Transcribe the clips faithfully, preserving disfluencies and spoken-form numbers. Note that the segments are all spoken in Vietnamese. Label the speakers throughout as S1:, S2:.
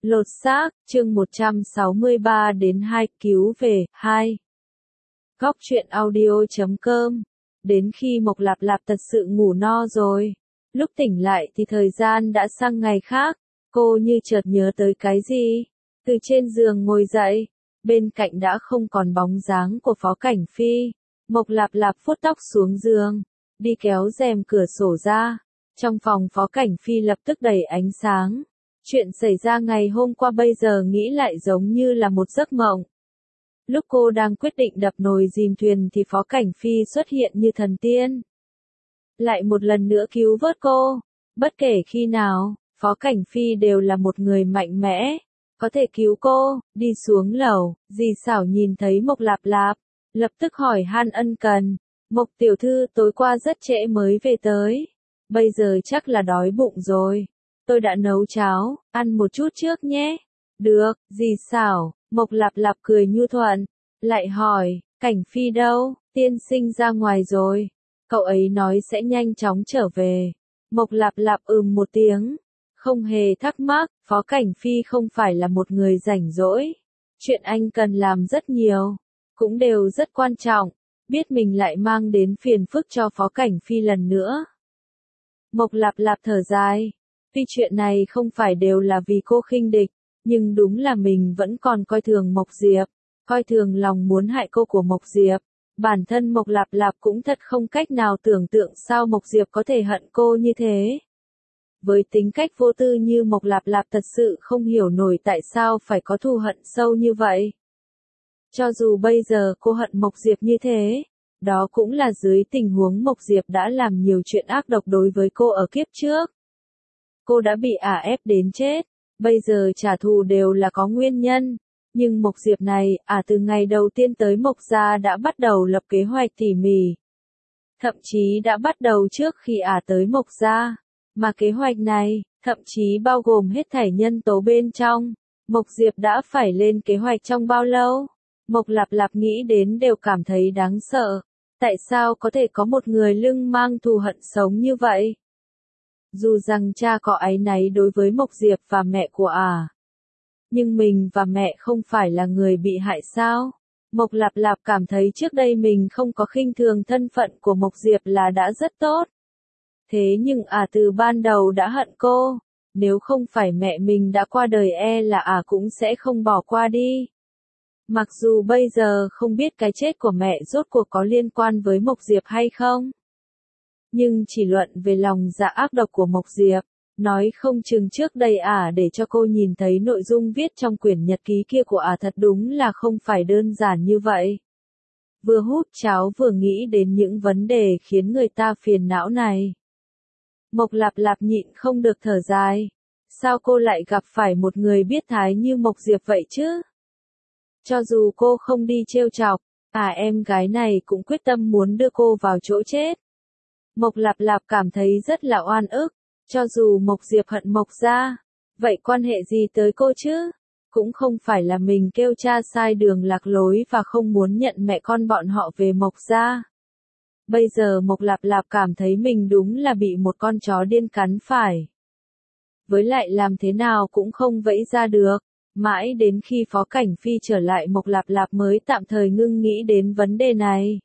S1: Lột xác, chương một trăm sáu mươi ba đến hai, cứu về, hai. Góc truyện audio chấm com. Đến khi Mộc Lạp Lạp thật sự ngủ no rồi, lúc tỉnh lại thì thời gian đã sang ngày khác, cô như chợt nhớ tới cái gì, từ trên giường ngồi dậy, bên cạnh đã không còn bóng dáng của Phó Cảnh Phi. Mộc Lạp Lạp vuốt tóc xuống giường, đi kéo rèm cửa sổ ra, trong phòng Phó Cảnh Phi lập tức đầy ánh sáng. Chuyện xảy ra ngày hôm qua bây giờ nghĩ lại giống như là một giấc mộng. Lúc cô đang quyết định đập nồi dìm thuyền thì Phó Cảnh Phi xuất hiện như thần tiên. Lại một lần nữa cứu vớt cô. Bất kể khi nào, Phó Cảnh Phi đều là một người mạnh mẽ, có thể cứu cô. Đi xuống lầu, dì Xảo nhìn thấy Mộc Lạp Lạp, lập tức hỏi han ân cần. Mộc tiểu thư tối qua rất trễ mới về tới, bây giờ chắc là đói bụng rồi. Tôi đã nấu cháo, ăn một chút trước nhé. Được, dì Xảo. Mộc Lạp Lạp cười nhu thuận, lại hỏi, Cảnh Phi đâu? Tiên sinh ra ngoài rồi. Cậu ấy nói sẽ nhanh chóng trở về. Mộc Lạp Lạp ừm một tiếng, không hề thắc mắc. Phó Cảnh Phi không phải là một người rảnh rỗi. Chuyện anh cần làm rất nhiều, cũng đều rất quan trọng. Biết mình lại mang đến phiền phức cho Phó Cảnh Phi lần nữa. Mộc Lạp Lạp thở dài. Tuy chuyện này không phải đều là vì cô khinh địch, nhưng đúng là mình vẫn còn coi thường Mộc Diệp, coi thường lòng muốn hại cô của Mộc Diệp. Bản thân Mộc Lạp Lạp cũng thật không cách nào tưởng tượng sao Mộc Diệp có thể hận cô như thế. Với tính cách vô tư như Mộc Lạp Lạp thật sự không hiểu nổi tại sao phải có thù hận sâu như vậy. Cho dù bây giờ cô hận Mộc Diệp như thế, đó cũng là dưới tình huống Mộc Diệp đã làm nhiều chuyện ác độc đối với cô ở kiếp trước. Cô đã bị ả ép đến chết, bây giờ trả thù đều là có nguyên nhân. Nhưng Mộc Diệp này, ả từ ngày đầu tiên tới Mộc gia đã bắt đầu lập kế hoạch tỉ mỉ. Thậm chí đã bắt đầu trước khi ả tới Mộc gia. Mà kế hoạch này, thậm chí bao gồm hết thảy nhân tố bên trong. Mộc Diệp đã phải lên kế hoạch trong bao lâu? Mộc Lạp Lạp nghĩ đến đều cảm thấy đáng sợ. Tại sao có thể có một người lưng mang thù hận sống như vậy? Dù rằng cha có áy náy đối với Mộc Diệp và mẹ của ả, nhưng mình và mẹ không phải là người bị hại sao? Mộc Lạp Lạp cảm thấy trước đây mình không có khinh thường thân phận của Mộc Diệp là đã rất tốt. Thế nhưng ả từ ban đầu đã hận cô, nếu không phải mẹ mình đã qua đời e là ả cũng sẽ không bỏ qua đi. Mặc dù bây giờ không biết cái chết của mẹ rốt cuộc có liên quan với Mộc Diệp hay không. Nhưng chỉ luận về lòng dạ ác độc của Mộc Diệp, nói không chừng trước đây ả để cho cô nhìn thấy nội dung viết trong quyển nhật ký kia của ả thật đúng là không phải đơn giản như vậy. Vừa hút cháo vừa nghĩ đến những vấn đề khiến người ta phiền não này. Mộc Lạp Lạp nhịn không được thở dài. Sao cô lại gặp phải một người biết thái như Mộc Diệp vậy chứ? Cho dù cô không đi trêu chọc, à em gái này cũng quyết tâm muốn đưa cô vào chỗ chết. Mộc Lạp Lạp cảm thấy rất là oan ức, cho dù Mộc Diệp hận Mộc gia, vậy quan hệ gì tới cô chứ? Cũng không phải là mình kêu cha sai đường lạc lối và không muốn nhận mẹ con bọn họ về Mộc gia. Bây giờ Mộc Lạp Lạp cảm thấy mình đúng là bị một con chó điên cắn phải. Với lại làm thế nào cũng không vẫy ra được, mãi đến khi Phó Cảnh Phi trở lại Mộc Lạp Lạp mới tạm thời ngưng nghĩ đến vấn đề này.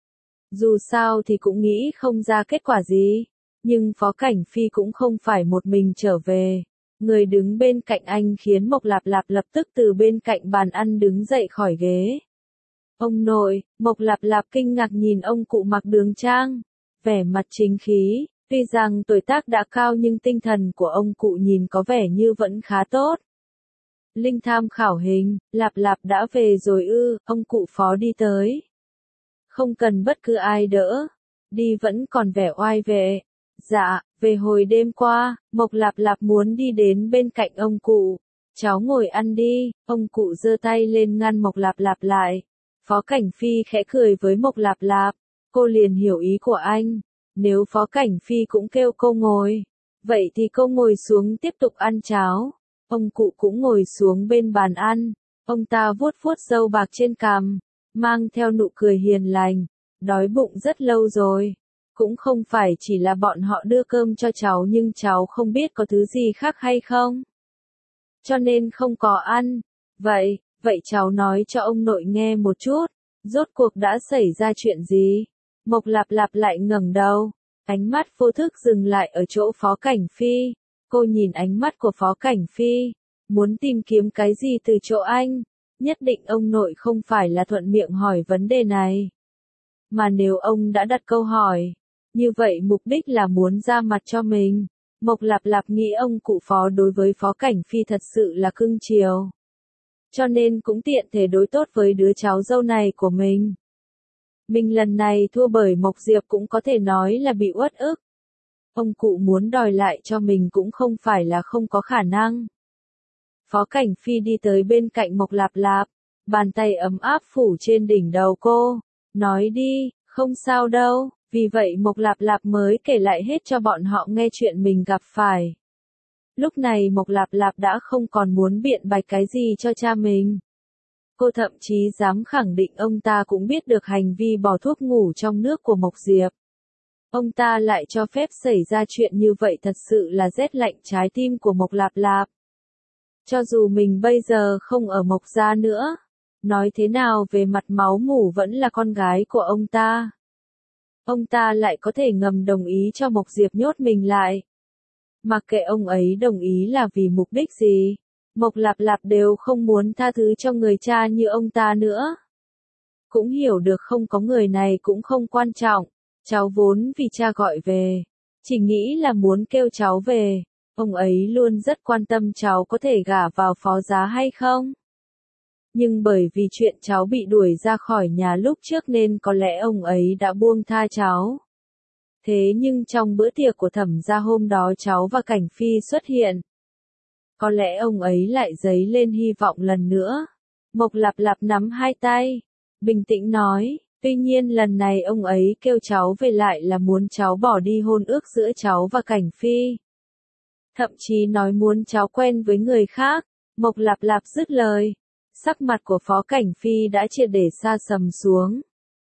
S1: Dù sao thì cũng nghĩ không ra kết quả gì, nhưng Phó Cảnh Phi cũng không phải một mình trở về. Người đứng bên cạnh anh khiến Mộc Lạp Lạp lập tức từ bên cạnh bàn ăn đứng dậy khỏi ghế. Ông nội, Mộc Lạp Lạp kinh ngạc nhìn ông cụ mặc đường trang, vẻ mặt chính khí, tuy rằng tuổi tác đã cao nhưng tinh thần của ông cụ nhìn có vẻ như vẫn khá tốt. Linh tham khảo hình, Lạp Lạp đã về rồi ư? Ông cụ Phó đi tới. Không cần bất cứ ai đỡ, đi vẫn còn vẻ oai vệ. Dạ, về hồi đêm qua, Mộc Lạp Lạp muốn đi đến bên cạnh ông cụ. Cháu ngồi ăn đi, ông cụ giơ tay lên ngăn Mộc Lạp Lạp lại. Phó Cảnh Phi khẽ cười với Mộc Lạp Lạp, cô liền hiểu ý của anh. Nếu Phó Cảnh Phi cũng kêu cô ngồi, vậy thì cô ngồi xuống tiếp tục ăn cháo. Ông cụ cũng ngồi xuống bên bàn ăn, ông ta vuốt vuốt râu bạc trên cằm, mang theo nụ cười hiền lành, đói bụng rất lâu rồi. Cũng không phải chỉ là bọn họ đưa cơm cho cháu nhưng cháu không biết có thứ gì khác hay không. cho nên không có ăn. Vậy, vậy cháu nói cho ông nội nghe một chút, rốt cuộc đã xảy ra chuyện gì? Mộc Lạp Lạp lại ngẩng đầu, ánh mắt vô thức dừng lại ở chỗ Phó Cảnh Phi. Cô nhìn ánh mắt của Phó Cảnh Phi, muốn tìm kiếm cái gì từ chỗ anh. Nhất định ông nội không phải là thuận miệng hỏi vấn đề này. Mà nếu ông đã đặt câu hỏi, như vậy mục đích là muốn ra mặt cho mình. Mộc Lạp Lạp nghĩ ông cụ Phó đối với Phó Cảnh Phi thật sự là cưng chiều. Cho nên cũng tiện thể đối tốt với đứa cháu dâu này của mình. Mình lần này thua bởi Mộc Diệp cũng có thể nói là bị uất ức. Ông cụ muốn đòi lại cho mình cũng không phải là không có khả năng. Phó Cảnh Phi đi tới bên cạnh Mộc Lạp Lạp, bàn tay ấm áp phủ trên đỉnh đầu cô, nói đi, không sao đâu, vì vậy Mộc Lạp Lạp mới kể lại hết cho bọn họ nghe chuyện mình gặp phải. Lúc này Mộc Lạp Lạp đã không còn muốn biện bạch cái gì cho cha mình. Cô thậm chí dám khẳng định ông ta cũng biết được hành vi bỏ thuốc ngủ trong nước của Mộc Diệp. Ông ta lại cho phép xảy ra chuyện như vậy thật sự là rét lạnh trái tim của Mộc Lạp Lạp. Cho dù mình bây giờ không ở Mộc gia nữa, nói thế nào về mặt máu mủ vẫn là con gái của ông ta. Ông ta lại có thể ngầm đồng ý cho Mộc Diệp nhốt mình lại. Mặc kệ ông ấy đồng ý là vì mục đích gì, Mộc Lạp Lạp đều không muốn tha thứ cho người cha như ông ta nữa. Cũng hiểu được không có người này cũng không quan trọng, cháu vốn vì cha gọi về, chỉ nghĩ là muốn kêu cháu về, ông ấy luôn rất quan tâm cháu có thể gả vào Phó gia hay không. Nhưng bởi vì chuyện cháu bị đuổi ra khỏi nhà lúc trước nên có lẽ ông ấy đã buông tha cháu. Thế nhưng trong bữa tiệc của Thẩm gia hôm đó cháu và Cảnh Phi xuất hiện. Có lẽ ông ấy lại dấy lên hy vọng lần nữa. Mộc Lạp Lạp nắm hai tay, bình tĩnh nói, tuy nhiên lần này ông ấy kêu cháu về lại là muốn cháu bỏ đi hôn ước giữa cháu và Cảnh Phi. Thậm chí nói muốn cháu quen với người khác. Mộc Lạp Lạp dứt lời, sắc mặt của Phó Cảnh Phi đã triệt để sa sầm xuống.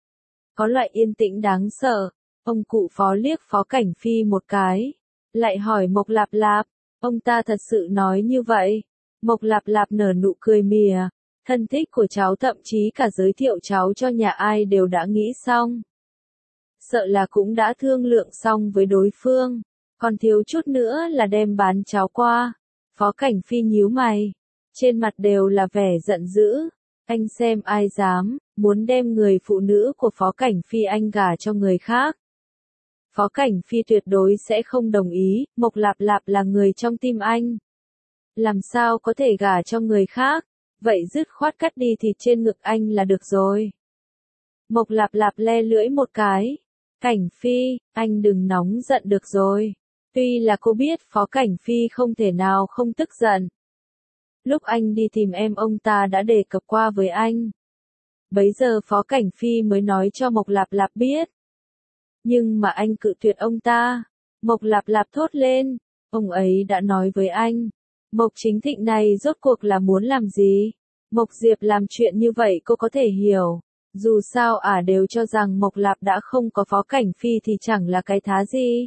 S1: Có loại yên tĩnh đáng sợ. Ông cụ Phó liếc Phó Cảnh Phi một cái, lại hỏi Mộc Lạp Lạp, ông ta thật sự nói như vậy. Mộc Lạp Lạp nở nụ cười mỉa, thân thích của cháu thậm chí cả giới thiệu cháu cho nhà ai đều đã nghĩ xong. Sợ là cũng đã thương lượng xong với đối phương, còn thiếu chút nữa là đem bán cháu qua. Phó Cảnh Phi nhíu mày, trên mặt đều là vẻ giận dữ, anh xem ai dám, muốn đem người phụ nữ của Phó Cảnh Phi anh gả cho người khác. Phó Cảnh Phi tuyệt đối sẽ không đồng ý, Mộc Lạp Lạp là người trong tim anh. Làm sao có thể gả cho người khác, vậy dứt khoát cắt đi thịt trên ngực anh là được rồi. Mộc Lạp Lạp le lưỡi một cái, Cảnh Phi, anh đừng nóng giận được rồi. Tuy là cô biết Phó Cảnh Phi không thể nào không tức giận. Lúc anh đi tìm em ông ta đã đề cập qua với anh. Bấy giờ Phó Cảnh Phi mới nói cho Mộc Lạp Lạp biết. Nhưng mà anh cự tuyệt ông ta. Mộc Lạp Lạp thốt lên, ông ấy đã nói với anh. Mộc Chính Thịnh này rốt cuộc là muốn làm gì? Mộc Diệp làm chuyện như vậy cô có thể hiểu. Dù sao ả đều cho rằng Mộc Lạp đã không có Phó Cảnh Phi thì chẳng là cái thá gì.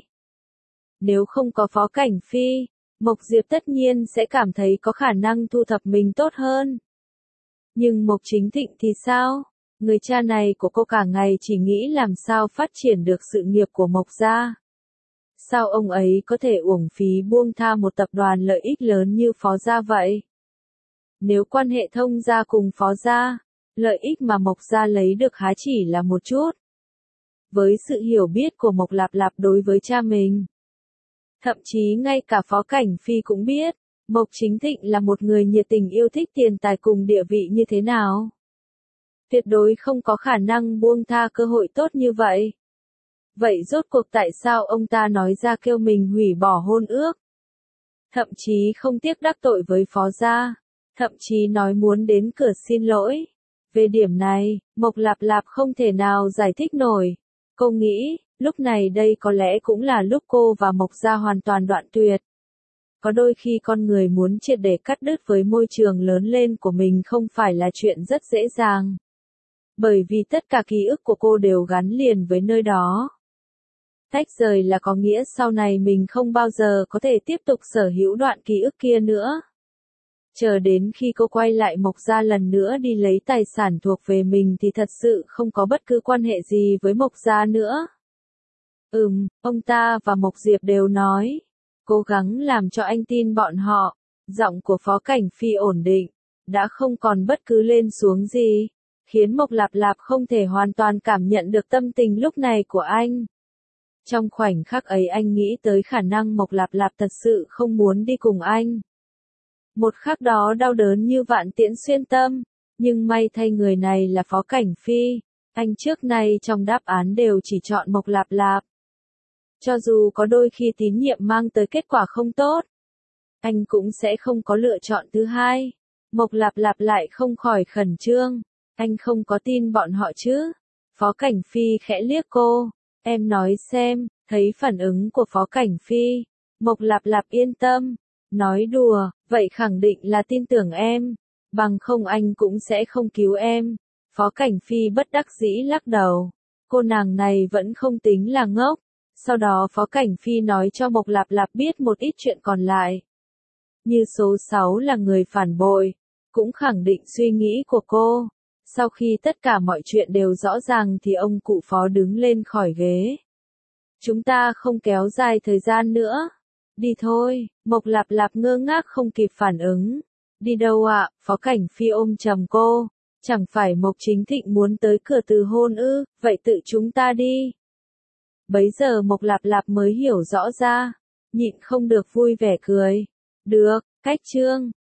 S1: Nếu không có Phó Cảnh Phi, Mộc Diệp tất nhiên sẽ cảm thấy có khả năng thu thập mình tốt hơn. Nhưng Mộc Chính Thịnh thì sao? Người cha này của cô cả ngày chỉ nghĩ làm sao phát triển được sự nghiệp của Mộc gia. Sao ông ấy có thể uổng phí buông tha một tập đoàn lợi ích lớn như Phó gia vậy? Nếu quan hệ thông gia cùng Phó gia, lợi ích mà Mộc gia lấy được há chỉ là một chút. Với sự hiểu biết của Mộc Lạp Lạp đối với cha mình, thậm chí ngay cả Phó Cảnh Phi cũng biết, Mộc Chính Thịnh là một người nhiệt tình yêu thích tiền tài cùng địa vị như thế nào. Tuyệt đối không có khả năng buông tha cơ hội tốt như vậy. Vậy rốt cuộc tại sao ông ta nói ra kêu mình hủy bỏ hôn ước? Thậm chí không tiếc đắc tội với Phó gia, thậm chí nói muốn đến cửa xin lỗi. Về điểm này, Mộc Lạp Lạp không thể nào giải thích nổi. Cô nghĩ, lúc này đây có lẽ cũng là lúc cô và Mộc gia hoàn toàn đoạn tuyệt. Có đôi khi con người muốn triệt để cắt đứt với môi trường lớn lên của mình không phải là chuyện rất dễ dàng. Bởi vì tất cả ký ức của cô đều gắn liền với nơi đó. Tách rời là có nghĩa sau này mình không bao giờ có thể tiếp tục sở hữu đoạn ký ức kia nữa. Chờ đến khi cô quay lại Mộc gia lần nữa đi lấy tài sản thuộc về mình thì thật sự không có bất cứ quan hệ gì với Mộc gia nữa. Ừm, ông ta và Mộc Diệp đều nói. Cố gắng làm cho anh tin bọn họ. Giọng của Phó Cảnh Phi ổn định, đã không còn bất cứ lên xuống gì, khiến Mộc Lạp Lạp không thể hoàn toàn cảm nhận được tâm tình lúc này của anh. Trong khoảnh khắc ấy anh nghĩ tới khả năng Mộc Lạp Lạp thật sự không muốn đi cùng anh. Một khắc đó đau đớn như vạn tiễn xuyên tâm, nhưng may thay người này là Phó Cảnh Phi, anh trước nay trong đáp án đều chỉ chọn Mộc Lạp Lạp. Cho dù có đôi khi tín nhiệm mang tới kết quả không tốt, anh cũng sẽ không có lựa chọn thứ hai. Mộc Lạp Lạp lại không khỏi khẩn trương, anh không có tin bọn họ chứ? Phó Cảnh Phi khẽ liếc cô, em nói xem, thấy phản ứng của Phó Cảnh Phi, Mộc Lạp Lạp yên tâm, nói đùa, vậy khẳng định là tin tưởng em, bằng không anh cũng sẽ không cứu em. Phó Cảnh Phi bất đắc dĩ lắc đầu, cô nàng này vẫn không tính là ngốc. Sau đó Phó Cảnh Phi nói cho Mộc Lạp Lạp biết một ít chuyện còn lại. Như số sáu là người phản bội, cũng khẳng định suy nghĩ của cô. Sau khi tất cả mọi chuyện đều rõ ràng thì ông cụ Phó đứng lên khỏi ghế. Chúng ta không kéo dài thời gian nữa. Đi thôi, Mộc Lạp Lạp ngơ ngác không kịp phản ứng. Đi đâu ạ? Phó Cảnh Phi ôm chầm cô. Chẳng phải Mộc Chính Thịnh muốn tới cửa từ hôn ư, vậy tự chúng ta đi. Bấy giờ Mộc Lạp Lạp mới hiểu rõ ra, nhịn không được vui vẻ cười. Được, cách chương.